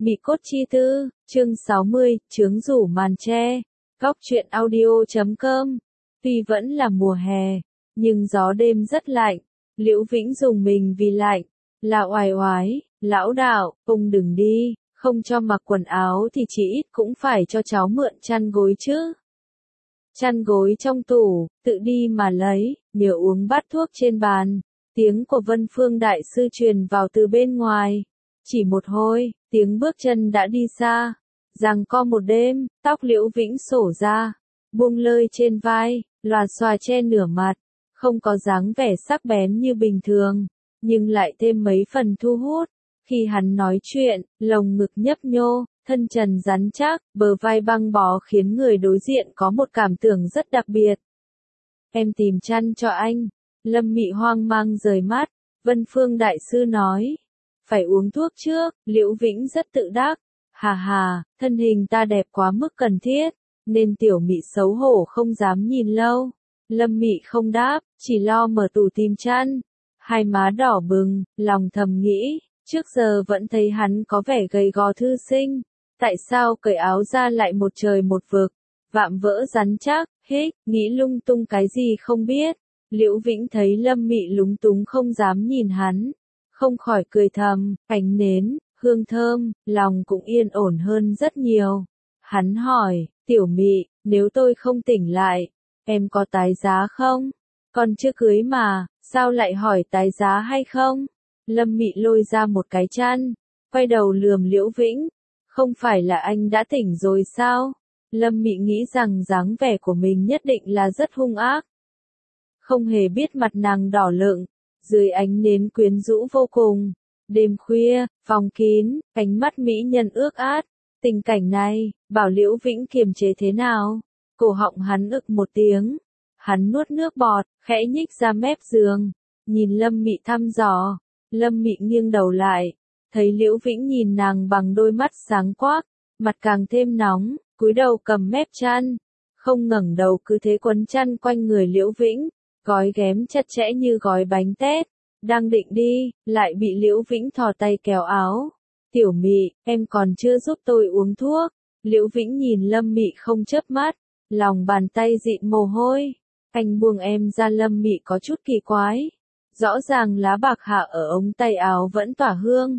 Mị cốt chi tư, chương 60, chướng rủ màn che. Góc truyện audio.com. Tuy vẫn là mùa hè, nhưng gió đêm rất lạnh. Liễu Vĩnh dùng mình vì lạnh. Là oải oái, lão đạo, ông đừng đi, không cho mặc quần áo thì chỉ ít cũng phải cho cháu mượn chăn gối chứ. Chăn gối trong tủ, tự đi mà lấy, nhớ uống bát thuốc trên bàn. Tiếng của Vân Phương đại sư truyền vào từ bên ngoài. Chỉ một hồi, tiếng bước chân đã đi xa. Giằng co một đêm, tóc Liễu Vĩnh xổ ra, buông lơi trên vai, lòa xòa che nửa mặt. Không có dáng vẻ sắc bén như bình thường, nhưng lại thêm mấy phần thu hút. Khi hắn nói chuyện, lồng ngực nhấp nhô, thân trần rắn chắc, bờ vai băng bó khiến người đối diện có một cảm tưởng rất đặc biệt. Em tìm chăn cho anh. Lâm Mị hoang mang rời mắt. Vân Phương đại sư nói. Phải uống thuốc trước. Liễu Vĩnh rất tự đắc. Hà hà, thân hình ta đẹp quá mức cần thiết, nên tiểu Mị xấu hổ không dám nhìn lâu. Lâm Mị không đáp, chỉ lo mở tủ tìm chăn. Hai má đỏ bừng, lòng thầm nghĩ, trước giờ vẫn thấy hắn có vẻ gầy gò thư sinh. Tại sao cởi áo ra lại một trời một vực, vạm vỡ rắn chắc, nghĩ lung tung cái gì không biết. Liễu Vĩnh thấy Lâm Mị lúng túng không dám nhìn hắn, không khỏi cười thầm, ánh nến, hương thơm, lòng cũng yên ổn hơn rất nhiều. Hắn hỏi, tiểu Mị, nếu tôi không tỉnh lại, em có tái giá không? Còn chưa cưới mà, sao lại hỏi tái giá hay không? Lâm Mị lôi ra một cái chăn, quay đầu lườm Liễu Vĩnh, không phải là anh đã tỉnh rồi sao? Lâm Mị nghĩ rằng dáng vẻ của mình nhất định là rất hung ác. Không hề biết mặt nàng đỏ lựng, dưới ánh nến quyến rũ vô cùng. Đêm khuya, phòng kín, ánh mắt mỹ nhân ước át. Tình cảnh này, bảo Liễu Vĩnh kiềm chế thế nào? Cổ họng hắn ực một tiếng. Hắn nuốt nước bọt, khẽ nhích ra mép giường. Nhìn Lâm Mị thăm dò. Lâm Mị nghiêng đầu lại. Thấy Liễu Vĩnh nhìn nàng bằng đôi mắt sáng quắc. Mặt càng thêm nóng, cúi đầu cầm mép chăn. Không ngẩng đầu cứ thế quấn chăn quanh người Liễu Vĩnh. Gói ghém chặt chẽ như gói bánh tét. Đang định đi, lại bị Liễu Vĩnh thò tay kéo áo. Tiểu Mị, em còn chưa giúp tôi uống thuốc. Liễu Vĩnh nhìn Lâm Mị không chớp mắt, lòng bàn tay dịn mồ hôi. Anh buông em ra. Lâm Mị có chút kỳ quái. Rõ ràng lá bạc hạ ở ống tay áo vẫn tỏa hương.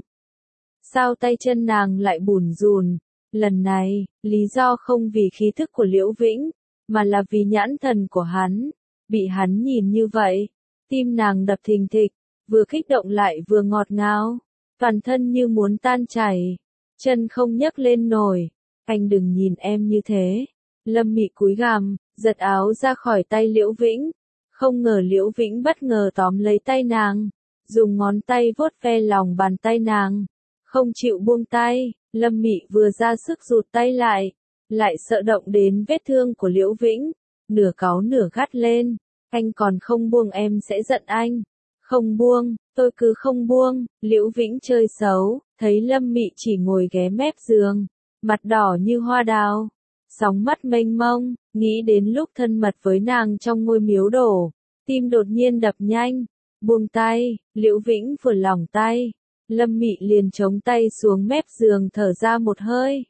Sao tay chân nàng lại bủn rủn? Lần này, lý do không vì khí thức của Liễu Vĩnh, mà là vì nhãn thần của hắn. Bị hắn nhìn như vậy, tim nàng đập thình thịch, vừa kích động lại vừa ngọt ngào, toàn thân như muốn tan chảy, chân không nhấc lên nổi. Anh đừng nhìn em như thế. Lâm Mị cúi gằm, giật áo ra khỏi tay Liễu Vĩnh. Không ngờ Liễu Vĩnh bất ngờ tóm lấy tay nàng, dùng ngón tay vuốt ve lòng bàn tay nàng, không chịu buông tay. Lâm Mị vừa ra sức rụt tay lại sợ động đến vết thương của Liễu Vĩnh, nửa cáu nửa gắt lên. Anh còn không buông em sẽ giận anh. Không buông, tôi cứ không buông. Liễu Vĩnh chơi xấu, thấy Lâm Mị chỉ ngồi ghé mép giường, mặt đỏ như hoa đào, sóng mắt mênh mông, nghĩ đến lúc thân mật với nàng trong ngôi miếu đổ, tim đột nhiên đập nhanh. Buông tay, Liễu Vĩnh vừa lỏng tay, Lâm Mị liền chống tay xuống mép giường thở ra một hơi.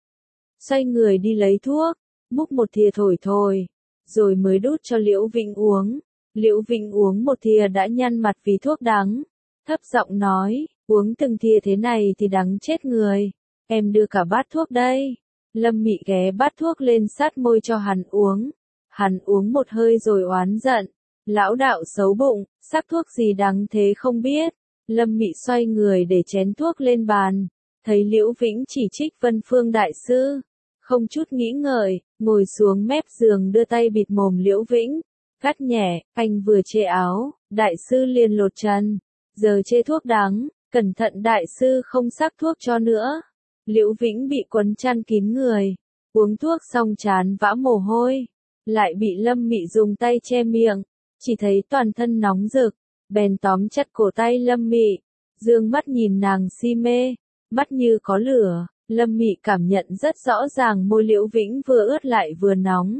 Xoay người đi lấy thuốc, múc một thìa thổi thổi, rồi mới đút cho Liễu Vĩnh uống. Liễu Vĩnh uống một thìa đã nhăn mặt vì thuốc đắng, thấp giọng nói, uống từng thìa thế này thì đắng chết người. Em đưa cả bát thuốc đây. Lâm Mị ghé bát thuốc lên sát môi cho hắn uống. Hắn uống một hơi rồi oán giận, lão đạo xấu bụng, sắc thuốc gì đắng thế không biết. Lâm Mị xoay người để chén thuốc lên bàn, thấy Liễu Vĩnh chỉ trích Vân Phương đại sư, không chút nghĩ ngợi, ngồi xuống mép giường đưa tay bịt mồm Liễu Vĩnh, gắt nhẹ, anh vừa chê áo, đại sư liền lột trần, giờ chê thuốc đắng, cẩn thận đại sư không sắc thuốc cho nữa. Liễu Vĩnh bị quấn chăn kín người, uống thuốc xong trán vã mồ hôi, lại bị Lâm Mị dùng tay che miệng, chỉ thấy toàn thân nóng rực, bèn tóm chặt cổ tay Lâm Mị, dương mắt nhìn nàng si mê, mắt như có lửa. Lâm Mị cảm nhận rất rõ ràng môi Liễu Vĩnh vừa ướt lại vừa nóng.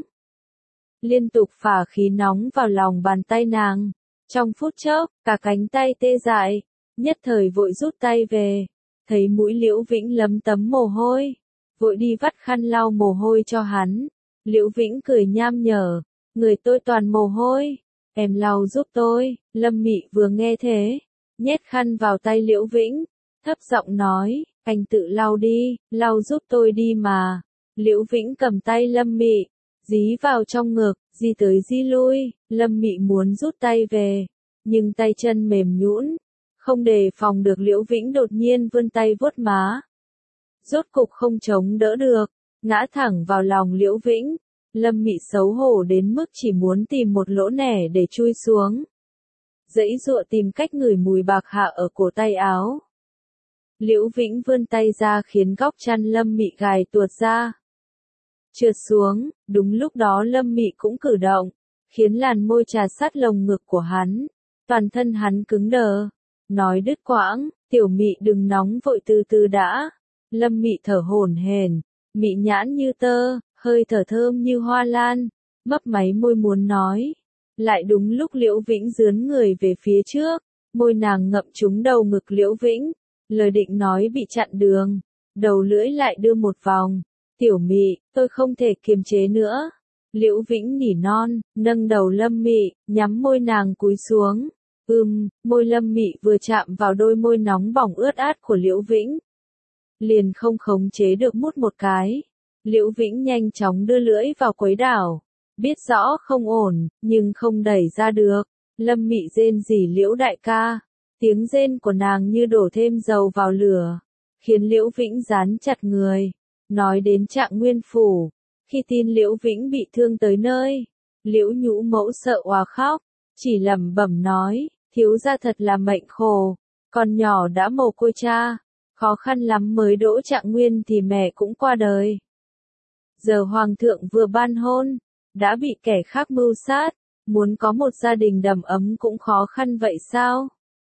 Liên tục phả khí nóng vào lòng bàn tay nàng. Trong phút chốc, cả cánh tay tê dại, nhất thời vội rút tay về. thấy mũi Liễu Vĩnh lấm tấm mồ hôi, vội đi vắt khăn lau mồ hôi cho hắn. Liễu Vĩnh cười nham nhở, người tôi toàn mồ hôi, em lau giúp tôi. Lâm Mị vừa nghe thế, nhét khăn vào tay Liễu Vĩnh, thấp giọng nói, anh tự lau đi, lau giúp tôi đi mà. Liễu Vĩnh cầm tay Lâm Mị, dí vào trong ngực, di tới di lui. Lâm Mị muốn rút tay về, nhưng tay chân mềm nhũn, không đề phòng được Liễu Vĩnh đột nhiên vươn tay vuốt má. Rốt cục không chống đỡ được, ngã thẳng vào lòng Liễu Vĩnh. Lâm Mị xấu hổ đến mức chỉ muốn tìm một lỗ nẻ để chui xuống. Giãy giụa tìm cách ngửi mùi bạc hạ ở cổ tay áo. Liễu Vĩnh vươn tay ra khiến góc chăn Lâm Mị gài tuột ra, trượt xuống. Đúng lúc đó Lâm Mị cũng cử động, khiến làn môi trà sát lồng ngực của hắn. Toàn thân hắn cứng đờ, nói đứt quãng, tiểu Mị đừng nóng vội, từ từ đã. Lâm Mị thở hổn hển, mị nhãn như tơ, hơi thở thơm như hoa lan, mấp máy môi muốn nói. Lại đúng lúc Liễu Vĩnh dướn người về phía trước, môi nàng ngậm trúng đầu ngực Liễu Vĩnh, lời định nói bị chặn đường, đầu lưỡi lại đưa một vòng. Tiểu Mị, tôi không thể kiềm chế nữa. Liễu Vĩnh nỉ non, nâng đầu Lâm Mị, nhắm môi nàng cúi xuống. Môi Lâm Mị vừa chạm vào đôi môi nóng bỏng ướt át của Liễu Vĩnh, liền không khống chế được mút một cái. Liễu Vĩnh nhanh chóng đưa lưỡi vào quấy đảo, biết rõ không ổn, nhưng không đẩy ra được. Lâm Mị rên rỉ, Liễu đại ca. Tiếng rên của nàng như đổ thêm dầu vào lửa, khiến Liễu Vĩnh dán chặt người. Nói đến Trạng Nguyên phủ, khi tin Liễu Vĩnh bị thương tới nơi, Liễu Nhũ Mẫu sợ òa khóc, chỉ lẩm bẩm nói, thiếu gia thật là mệnh khổ, con nhỏ đã mồ côi cha, khó khăn lắm mới đỗ Trạng Nguyên thì mẹ cũng qua đời. Giờ hoàng thượng vừa ban hôn, đã bị kẻ khác mưu sát, muốn có một gia đình đầm ấm cũng khó khăn vậy sao?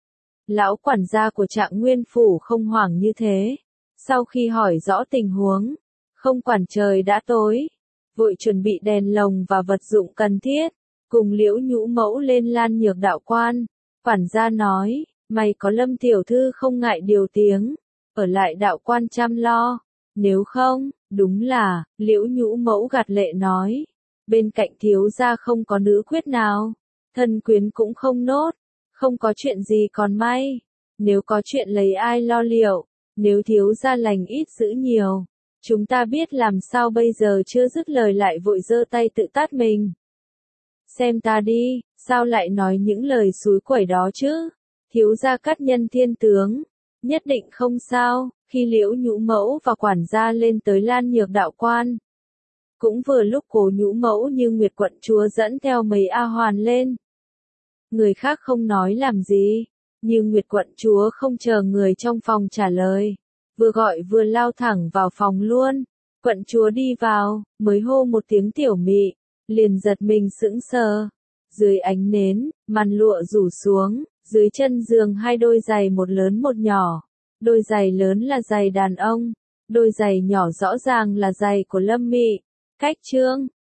Lão quản gia của Trạng Nguyên phủ không hoảng như thế. Sau khi hỏi rõ tình huống, không quản trời đã tối, vội chuẩn bị đèn lồng và vật dụng cần thiết, cùng Liễu Nhũ Mẫu lên Lan Nhược đạo quan. Quản gia nói, mày có Lâm tiểu thư không ngại điều tiếng, ở lại đạo quan chăm lo, nếu không, đúng là, Liễu Nhũ Mẫu gạt lệ nói, bên cạnh thiếu gia không có nữ quyết nào, thân quyến cũng không nốt, không có chuyện gì còn may, nếu có chuyện lấy ai lo liệu, nếu thiếu gia lành ít giữ nhiều, chúng ta biết làm sao bây giờ. Chưa dứt lời lại vội giơ tay tự tát mình. Xem ta đi, sao lại nói những lời xúi quẩy đó chứ? Thiếu gia cát nhân thiên tướng, nhất định không sao. Khi Liễu Nhũ Mẫu và quản gia lên tới Lan Nhược đạo quan, cũng vừa lúc Cố Nhũ Mẫu như Nguyệt quận chúa dẫn theo mấy A Hoàn lên. Người khác không nói làm gì, nhưng Nguyệt quận chúa không chờ người trong phòng trả lời, vừa gọi vừa lao thẳng vào phòng luôn. Quận chúa đi vào, mới hô một tiếng tiểu Mị, liền giật mình sững sờ. Dưới ánh nến, màn lụa rủ xuống, dưới chân giường hai đôi giày một lớn một nhỏ. Đôi giày lớn là giày đàn ông, đôi giày nhỏ rõ ràng là giày của Lâm Mị. Cách chương